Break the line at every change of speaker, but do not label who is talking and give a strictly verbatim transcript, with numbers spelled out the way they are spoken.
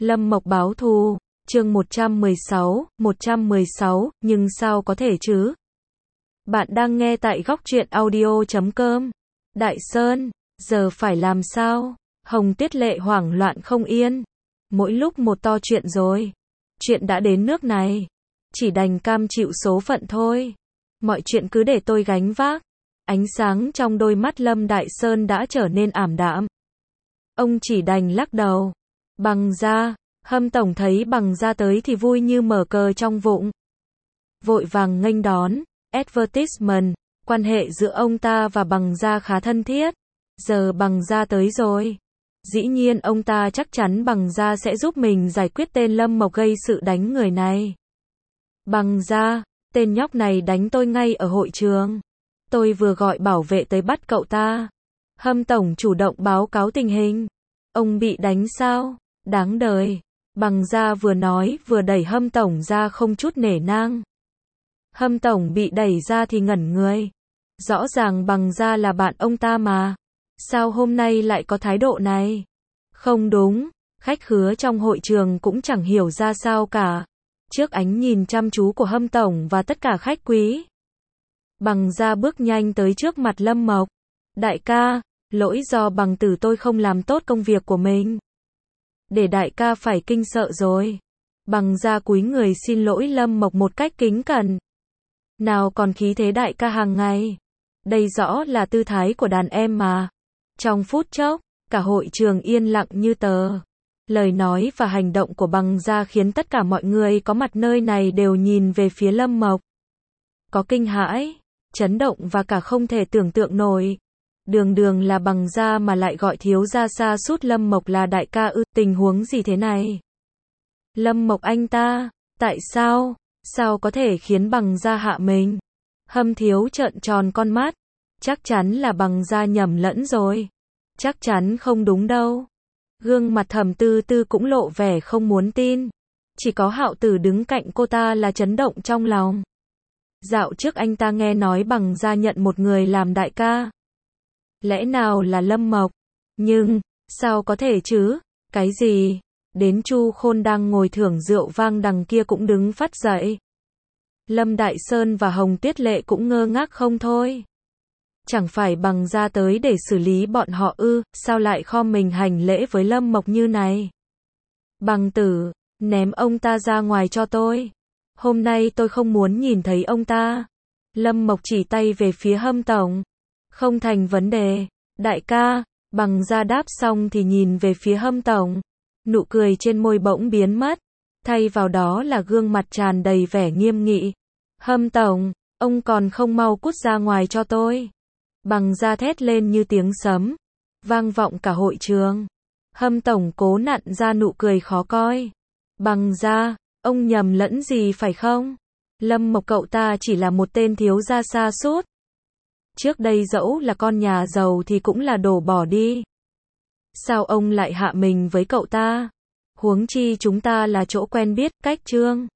Lâm Mộc báo thù, chương một trăm mười sáu, một trăm mười sáu, nhưng sao có thể chứ? Bạn đang nghe tại góc truyện audio chấm com. Đại Sơn, giờ phải làm sao? Hồng Tuyết Lệ hoảng loạn không yên. Mỗi lúc một to chuyện rồi. Chuyện đã đến nước này. Chỉ đành cam chịu số phận thôi. Mọi chuyện cứ để tôi gánh vác. Ánh sáng trong đôi mắt Lâm Đại Sơn đã trở nên ảm đạm. Ông chỉ đành lắc đầu. Bằng Gia, Hâm Tổng thấy Bằng Gia tới thì vui như mở cờ trong vụng. Vội vàng nghênh đón, advertisement, quan hệ giữa ông ta và Bằng Gia khá thân thiết. Giờ Bằng Gia tới rồi. Dĩ nhiên ông ta chắc chắn Bằng Gia sẽ giúp mình giải quyết tên Lâm Mộc gây sự đánh người này. Bằng Gia, tên nhóc này đánh tôi ngay ở hội trường. Tôi vừa gọi bảo vệ tới bắt cậu ta. Hâm Tổng chủ động báo cáo tình hình. Ông bị đánh sao? Đáng đời. Bằng Gia vừa nói vừa đẩy Hâm Tổng ra không chút nể nang. Hâm Tổng bị đẩy ra thì ngẩn người. Rõ ràng Bằng Gia là bạn ông ta mà. Sao hôm nay lại có thái độ này? Không đúng, khách khứa trong hội trường cũng chẳng hiểu ra sao cả. Trước ánh nhìn chăm chú của Hâm Tổng và tất cả khách quý. Bằng Gia bước nhanh tới trước mặt Lâm Mộc. Đại ca, lỗi do Bằng tử tôi không làm tốt công việc của mình. Để đại ca phải kinh sợ rồi. Bằng Gia cúi người xin lỗi Lâm Mộc một cách kính cẩn. Nào còn khí thế đại ca hàng ngày. Đây rõ là tư thái của đàn em mà. Trong phút chốc, cả hội trường yên lặng như tờ. Lời nói và hành động của Bằng Gia khiến tất cả mọi người có mặt nơi này đều nhìn về phía Lâm Mộc. Có kinh hãi, chấn động và cả không thể tưởng tượng nổi. Đường đường là Bằng Gia mà lại gọi thiếu gia sa sút Lâm Mộc là đại ca ư, tình huống gì thế này? Lâm Mộc anh ta, tại sao, sao có thể khiến Bằng Gia hạ mình? Hâm thiếu trợn tròn con mắt, chắc chắn là Bằng Gia nhầm lẫn rồi. Chắc chắn không đúng đâu. Gương mặt Thẩm Tư Tư cũng lộ vẻ không muốn tin. Chỉ có Hạo Tử đứng cạnh cô ta là chấn động trong lòng. Dạo trước anh ta nghe nói Bằng Gia nhận một người làm đại ca. Lẽ nào là Lâm Mộc? Nhưng, sao có thể chứ? Cái gì? Đến Chu Khôn đang ngồi thưởng rượu vang đằng kia cũng đứng phắt dậy. Lâm Đại Sơn và Hồng Tuyết Lệ cũng ngơ ngác không thôi. Chẳng phải Bằng Gia tới để xử lý bọn họ ư, sao lại khom mình hành lễ với Lâm Mộc như này? Bằng tử, ném ông ta ra ngoài cho tôi. Hôm nay tôi không muốn nhìn thấy ông ta. Lâm Mộc chỉ tay về phía Hâm Tổng. Không thành vấn đề. Đại ca, Bằng Gia đáp xong thì nhìn về phía Hâm Tổng. Nụ cười trên môi bỗng biến mất. Thay vào đó là gương mặt tràn đầy vẻ nghiêm nghị. Hâm Tổng, ông còn không mau cút ra ngoài cho tôi. Bằng Gia thét lên như tiếng sấm. Vang vọng cả hội trường. Hâm Tổng cố nặn ra nụ cười khó coi. Bằng Gia, ông nhầm lẫn gì phải không? Lâm Mộc cậu ta chỉ là một tên thiếu gia sa sút. Trước đây dẫu là con nhà giàu thì cũng là đồ bỏ đi. Sao ông lại hạ mình với cậu ta? Huống chi chúng ta là chỗ quen biết, cách trương.